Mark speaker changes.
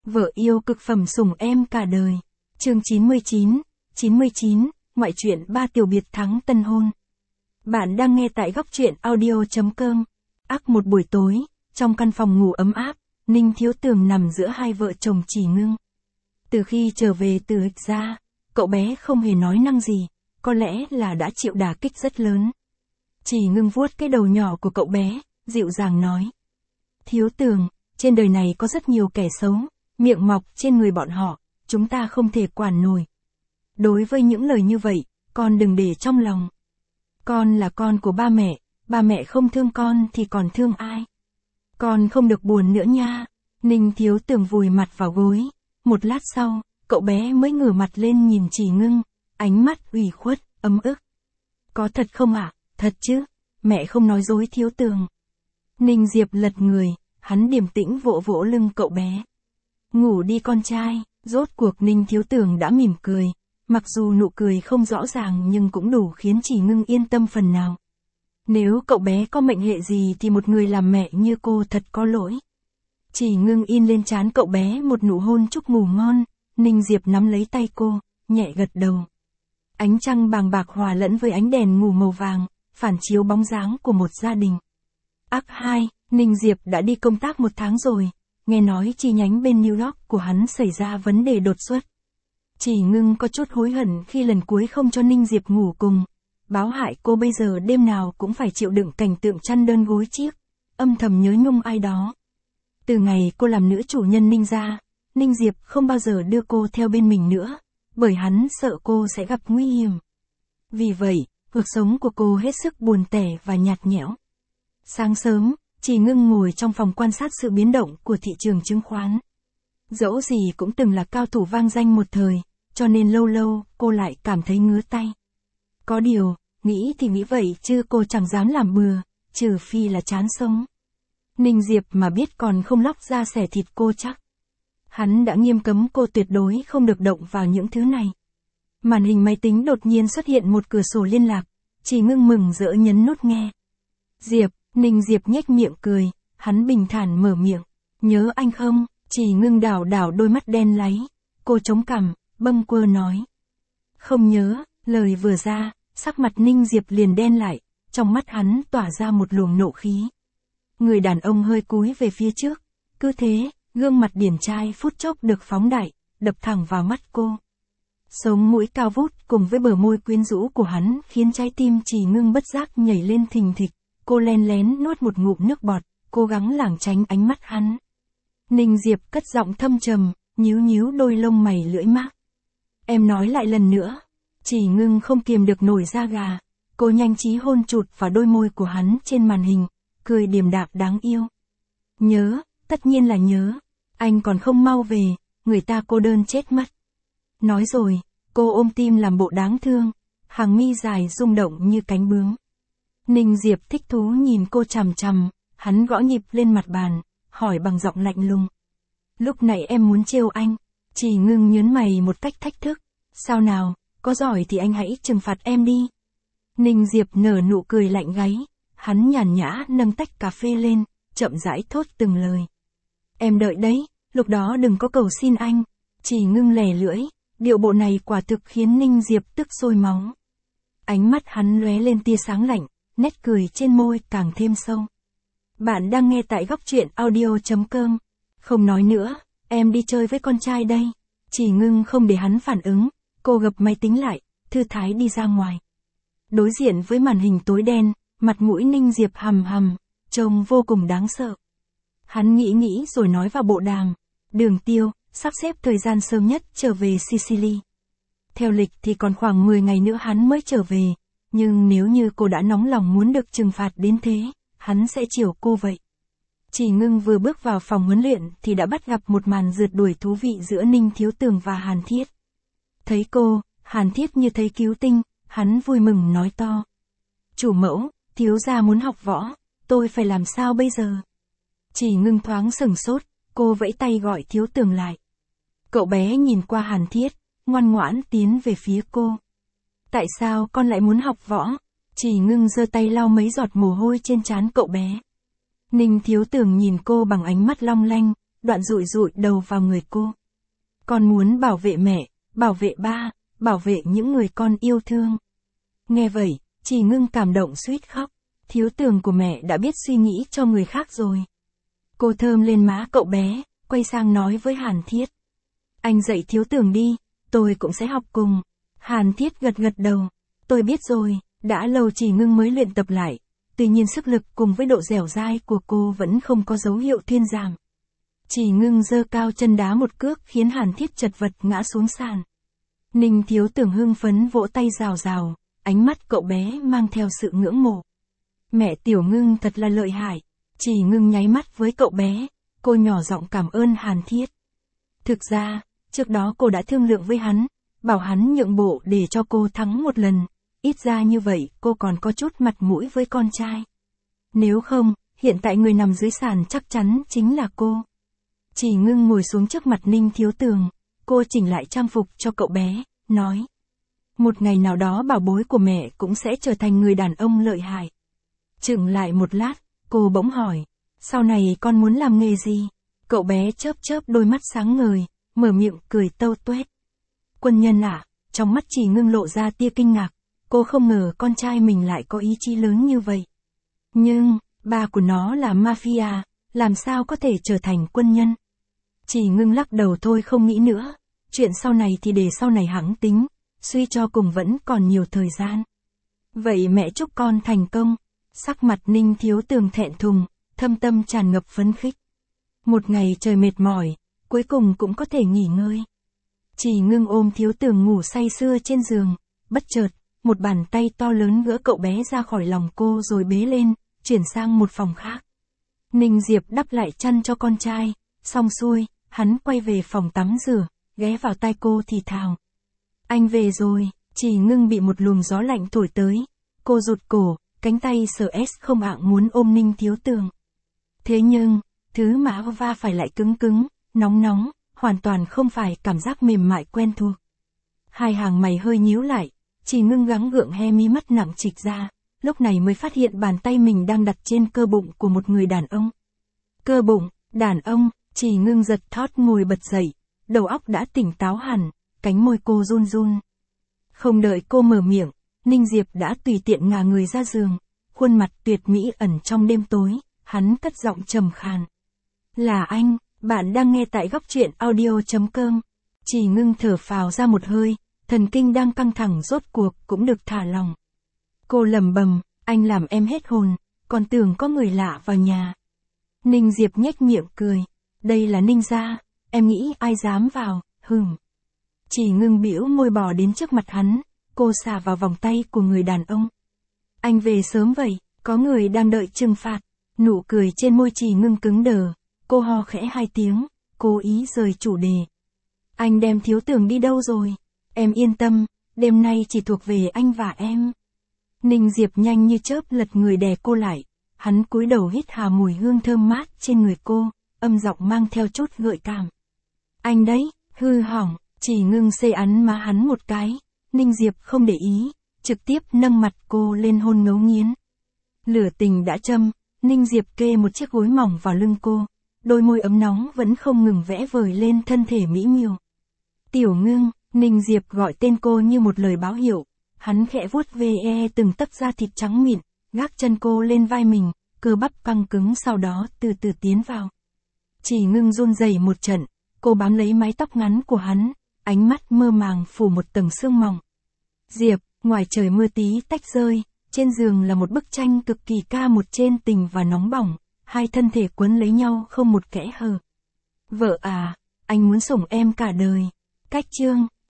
Speaker 1: Vợ yêu cực phẩm sủng em cả đời. Chương 99, ngoại truyện ba tiểu biệt thắng tân hôn. Bạn đang nghe tại góc truyện audio.com. Một buổi tối, trong căn phòng ngủ ấm áp, Ninh Thiếu Tường nằm giữa hai vợ chồng Chỉ Ngưng. Từ khi trở về từ Hịch ra, cậu bé không hề nói năng gì, có lẽ là đã chịu đả kích rất lớn. Chỉ Ngưng vuốt cái đầu nhỏ của cậu bé, dịu dàng nói. Thiếu Tường, trên đời này có rất nhiều kẻ xấu, miệng mọc trên người bọn họ, chúng ta không thể quản nổi. Đối với những lời như vậy, con đừng để trong lòng. Con là con của ba mẹ không thương con thì còn thương ai. Con không được buồn nữa nha. Ninh Thiếu Tường vùi mặt vào gối. Một lát sau, cậu bé mới ngửa mặt lên nhìn Chỉ Ngưng, ánh mắt ủy khuất, ấm ức. Có thật không ạ? Thật chứ, mẹ không nói dối Thiếu Tường. Ninh Diệp lật người, hắn điềm tĩnh vỗ vỗ lưng cậu bé. Ngủ đi con trai. Rốt cuộc Ninh Thiếu Tường đã mỉm cười, mặc dù nụ cười không rõ ràng nhưng cũng đủ khiến Chỉ Ngưng yên tâm phần nào. Nếu cậu bé có mệnh hệ gì thì một người làm mẹ như cô thật có lỗi. Chỉ Ngưng in lên trán cậu bé một nụ hôn chúc ngủ ngon, Ninh Diệp nắm lấy tay cô, nhẹ gật đầu. Ánh trăng bàng bạc hòa lẫn với ánh đèn ngủ màu vàng, phản chiếu bóng dáng của một gia đình. Act 2, Ninh Diệp đã đi công tác 1 tháng rồi. Nghe nói chi nhánh bên New York của hắn xảy ra vấn đề đột xuất. Chỉ Ngưng có chút hối hận khi lần cuối không cho Ninh Diệp ngủ cùng. Báo hại cô bây giờ đêm nào cũng phải chịu đựng cảnh tượng chăn đơn gối chiếc, âm thầm nhớ nhung ai đó. Từ ngày cô làm nữ chủ nhân Ninh gia, Ninh Diệp không bao giờ đưa cô theo bên mình nữa, bởi hắn sợ cô sẽ gặp nguy hiểm. Vì vậy, cuộc sống của cô hết sức buồn tẻ và nhạt nhẽo. Sáng sớm, Chỉ Ngưng ngồi trong phòng quan sát sự biến động của thị trường chứng khoán. Dẫu gì cũng từng là cao thủ vang danh một thời, cho nên lâu lâu cô lại cảm thấy ngứa tay. Có điều, nghĩ thì nghĩ vậy chứ cô chẳng dám làm bừa, trừ phi là chán sống. Ninh Diệp mà biết còn không lóc ra xẻ thịt cô chắc. Hắn đã nghiêm cấm cô tuyệt đối không được động vào những thứ này. Màn hình máy tính đột nhiên xuất hiện một cửa sổ liên lạc, Chỉ Ngưng mừng rỡ nhấn nút nghe. Diệp. Ninh Diệp nhếch miệng cười, hắn bình thản mở miệng. Nhớ anh không? Chỉ Ngưng đảo đảo đôi mắt đen láy. Cô chống cằm, bâng quơ nói. Không nhớ, lời vừa ra, sắc mặt Ninh Diệp liền đen lại, trong mắt hắn tỏa ra một luồng nộ khí. Người đàn ông hơi cúi về phía trước, cứ thế, gương mặt điển trai phút chốc được phóng đại, đập thẳng vào mắt cô. Sống mũi cao vút cùng với bờ môi quyến rũ của hắn khiến trái tim Chỉ Ngưng bất giác nhảy lên thình thịch. Cô len lén nuốt một ngụm nước bọt, cố gắng lảng tránh ánh mắt hắn. Ninh Diệp cất giọng thâm trầm, nhíu nhíu đôi lông mày lưỡi mác. Em nói lại lần nữa. Chỉ Ngưng không kiềm được nổi da gà. Cô nhanh trí hôn chụt vào đôi môi của hắn trên màn hình, cười điềm đạm đáng yêu. Nhớ, tất nhiên là nhớ. Anh còn không mau về, người ta cô đơn chết mất. Nói rồi, cô ôm tim làm bộ đáng thương, hàng mi dài rung động như cánh bướm. Ninh Diệp thích thú nhìn cô chằm chằm, hắn gõ nhịp lên mặt bàn, hỏi bằng giọng lạnh lùng. Lúc nãy em muốn trêu anh. Chỉ Ngưng nhớn mày một cách thách thức. Sao nào, có giỏi thì anh hãy trừng phạt em đi. Ninh Diệp nở nụ cười lạnh gáy, hắn nhàn nhã nâng tách cà phê lên, chậm rãi thốt từng lời. Em đợi đấy, lúc đó đừng có cầu xin anh. Chỉ Ngưng lè lưỡi, điệu bộ này quả thực khiến Ninh Diệp tức sôi máu. Ánh mắt hắn lóe lên tia sáng lạnh. Nét cười trên môi càng thêm sâu. Bạn đang nghe tại góc truyện audio.com. Không nói nữa, em đi chơi với con trai đây. Chỉ Ngưng không để hắn phản ứng, cô gập máy tính lại, thư thái đi ra ngoài. Đối diện với màn hình tối đen, mặt mũi Ninh Diệp hầm hầm, trông vô cùng đáng sợ. Hắn nghĩ rồi nói vào bộ đàm. Đường Tiêu, sắp xếp thời gian sớm nhất trở về Sicily. Theo lịch thì còn khoảng 10 ngày nữa hắn mới trở về. Nhưng nếu như cô đã nóng lòng muốn được trừng phạt đến thế, hắn sẽ chiều cô vậy. Chỉ Ngưng vừa bước vào phòng huấn luyện thì đã bắt gặp một màn rượt đuổi thú vị giữa Ninh Thiếu Tường và Hàn Thiết. Thấy cô, Hàn Thiết như thấy cứu tinh, hắn vui mừng nói to. Chủ mẫu, thiếu gia muốn học võ, tôi phải làm sao bây giờ? Chỉ Ngưng thoáng sửng sốt, cô vẫy tay gọi Thiếu Tường lại. Cậu bé nhìn qua Hàn Thiết, ngoan ngoãn tiến về phía cô. Tại sao con lại muốn học võ? Chỉ Ngưng giơ tay lau mấy giọt mồ hôi trên trán cậu bé. Ninh Thiếu Tường nhìn cô bằng ánh mắt long lanh, đoạn dụi dụi đầu vào người cô. Con muốn bảo vệ mẹ, bảo vệ ba, bảo vệ những người con yêu thương. Nghe vậy, Chỉ Ngưng cảm động suýt khóc. Thiếu Tường của mẹ đã biết suy nghĩ cho người khác rồi. Cô thơm lên má cậu bé, quay sang nói với Hàn Thiết. Anh dạy Thiếu Tường đi, tôi cũng sẽ học cùng. Hàn Thiết gật gật đầu. Tôi biết rồi, đã lâu Chỉ Ngưng mới luyện tập lại. Tuy nhiên sức lực cùng với độ dẻo dai của cô vẫn không có dấu hiệu thuyên giảm. Chỉ Ngưng giơ cao chân đá một cước khiến Hàn Thiết chật vật ngã xuống sàn. Ninh Thiếu Tường hưng phấn vỗ tay rào rào, ánh mắt cậu bé mang theo sự ngưỡng mộ. Mẹ Tiểu Ngưng thật là lợi hại. Chỉ Ngưng nháy mắt với cậu bé, cô nhỏ giọng cảm ơn Hàn Thiết. Thực ra, trước đó cô đã thương lượng với hắn, bảo hắn nhượng bộ để cho cô thắng một lần, ít ra như vậy cô còn có chút mặt mũi với con trai. Nếu không, hiện tại người nằm dưới sàn chắc chắn chính là cô. Chỉ Ngưng ngồi xuống trước mặt Ninh Thiếu Tường, cô chỉnh lại trang phục cho cậu bé, nói. Một ngày nào đó bảo bối của mẹ cũng sẽ trở thành người đàn ông lợi hại. Chừng lại một lát, cô bỗng hỏi, sau này con muốn làm nghề gì? Cậu bé chớp chớp đôi mắt sáng ngời, mở miệng cười tâu tuét. Quân nhân à? Trong mắt Chỉ Ngưng lộ ra tia kinh ngạc, cô không ngờ con trai mình lại có ý chí lớn như vậy. Nhưng, ba của nó là mafia, làm sao có thể trở thành quân nhân? Chỉ Ngưng lắc đầu thôi không nghĩ nữa, chuyện sau này thì để sau này hẵng tính, suy cho cùng vẫn còn nhiều thời gian. Vậy mẹ chúc con thành công. Sắc mặt Ninh Thiếu Tường thẹn thùng, thâm tâm tràn ngập phấn khích. Một ngày trời mệt mỏi, cuối cùng cũng có thể nghỉ ngơi. Chỉ Ngưng ôm Thiếu Tường ngủ say sưa trên giường, bất chợt, một bàn tay to lớn gỡ cậu bé ra khỏi lòng cô rồi bế lên, chuyển sang một phòng khác. Ninh Diệp đắp lại chăn cho con trai, xong xuôi, hắn quay về phòng tắm rửa, ghé vào tai cô thì thào. Anh về rồi. Chỉ Ngưng bị một luồng gió lạnh thổi tới, cô rụt cổ, cánh tay sờ không ạng muốn ôm Ninh Thiếu Tường. Thế nhưng, thứ mà va phải lại cứng cứng, nóng nóng, hoàn toàn không phải cảm giác mềm mại quen thuộc. Hai hàng mày hơi nhíu lại, Chỉ Ngưng gắng gượng he mi mắt nặng trịch ra, lúc này mới phát hiện bàn tay mình đang đặt trên cơ bụng của một người đàn ông. Cơ bụng, đàn ông, Chỉ Ngưng giật thót ngồi bật dậy, đầu óc đã tỉnh táo hẳn, cánh môi cô run run. Không đợi cô mở miệng, Ninh Diệp đã tùy tiện ngả người ra giường, khuôn mặt tuyệt mỹ ẩn trong đêm tối, hắn cất giọng trầm khàn. Là anh, bạn đang nghe tại góc truyện audio.com. Chỉ Ngưng thở phào ra một hơi, thần kinh đang căng thẳng rốt cuộc cũng được thả lỏng. Cô lẩm bẩm, anh làm em hết hồn, còn tưởng có người lạ vào nhà. Ninh Diệp nhếch miệng cười, đây là Ninh gia, em nghĩ ai dám vào, hửm. Chỉ Ngưng bĩu môi bò đến trước mặt hắn, cô xà vào vòng tay của người đàn ông. Anh về sớm vậy, có người đang đợi trừng phạt. Nụ cười trên môi Chỉ Ngưng cứng đờ, cô ho khẽ hai tiếng, cố ý rời chủ đề. Anh đem Thiếu Tường đi đâu rồi? Em yên tâm, đêm nay chỉ thuộc về anh và em. Ninh Diệp nhanh như chớp lật người đè cô lại, hắn cúi đầu hít hà mùi hương thơm mát trên người cô, âm giọng mang theo chút gợi cảm. Anh đấy, hư hỏng. Chỉ Ngưng xê ắn má hắn một cái, Ninh Diệp không để ý, trực tiếp nâng mặt cô lên hôn ngấu nghiến. Lửa tình đã châm, Ninh Diệp kê một chiếc gối mỏng vào lưng cô, đôi môi ấm nóng vẫn không ngừng vẽ vời lên thân thể mỹ miều. Tiểu Ngưng, Ninh Diệp gọi tên cô như một lời báo hiệu, hắn khẽ vuốt ve từng tấc da thịt trắng mịn, gác chân cô lên vai mình, cơ bắp căng cứng sau đó từ từ tiến vào. Chỉ Ngưng run rẩy một trận, cô bám lấy mái tóc ngắn của hắn, ánh mắt mơ màng phủ một tầng sương mỏng. Diệp, ngoài trời mưa tí tách rơi, trên giường là một bức tranh cực kỳ ca một trên tình và nóng bỏng, hai thân thể quấn lấy nhau không một kẽ hở. Vợ à, anh muốn sủng em cả đời. Cách chương